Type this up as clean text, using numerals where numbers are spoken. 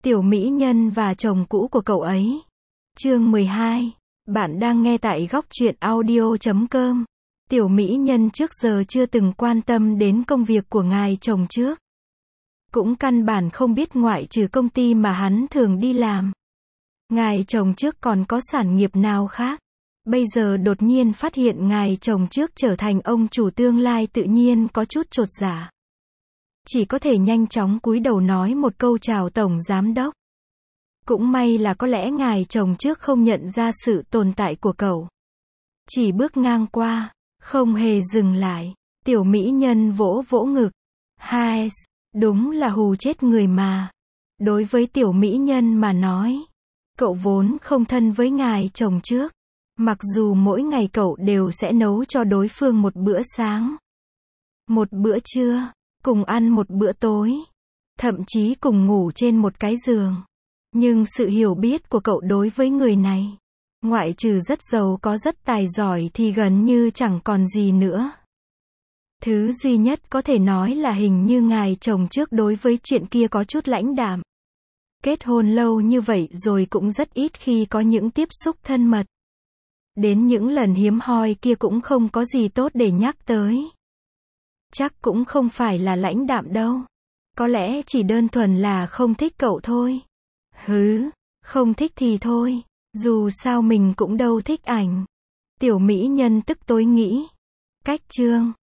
Tiểu mỹ nhân và chồng cũ của cậu ấy. Chương 12. Bạn đang nghe tại góc truyện audio.com. Tiểu mỹ nhân trước giờ chưa từng quan tâm đến công việc của ngài chồng trước. Cũng căn bản không biết ngoại trừ công ty mà hắn thường đi làm. Ngài chồng trước còn có sản nghiệp nào khác. Bây giờ đột nhiên phát hiện ngài chồng trước trở thành ông chủ tương lai, tự nhiên có chút chột dạ. Chỉ có thể nhanh chóng cúi đầu nói một câu chào tổng giám đốc. Cũng may là có lẽ ngài chồng trước không nhận ra sự tồn tại của cậu. Chỉ bước ngang qua, không hề dừng lại. Tiểu mỹ nhân vỗ vỗ ngực. Hai, đúng là hù chết người mà. Đối với tiểu mỹ nhân mà nói, cậu vốn không thân với ngài chồng trước. Mặc dù mỗi ngày cậu đều sẽ nấu cho đối phương một bữa sáng, một bữa trưa, cùng ăn một bữa tối, thậm chí cùng ngủ trên một cái giường. Nhưng sự hiểu biết của cậu đối với người này, ngoại trừ rất giàu có rất tài giỏi thì gần như chẳng còn gì nữa. Thứ duy nhất có thể nói là hình như ngài chồng trước đối với chuyện kia có chút lãnh đạm. Kết hôn lâu như vậy rồi cũng rất ít khi có những tiếp xúc thân mật. Đến những lần hiếm hoi kia cũng không có gì tốt để nhắc tới. Chắc cũng không phải là lãnh đạm đâu. Có lẽ chỉ đơn thuần là không thích cậu thôi. Hứ, không thích thì thôi. Dù sao mình cũng đâu thích ảnh. Tiểu mỹ nhân tức tối nghĩ. Cách chương.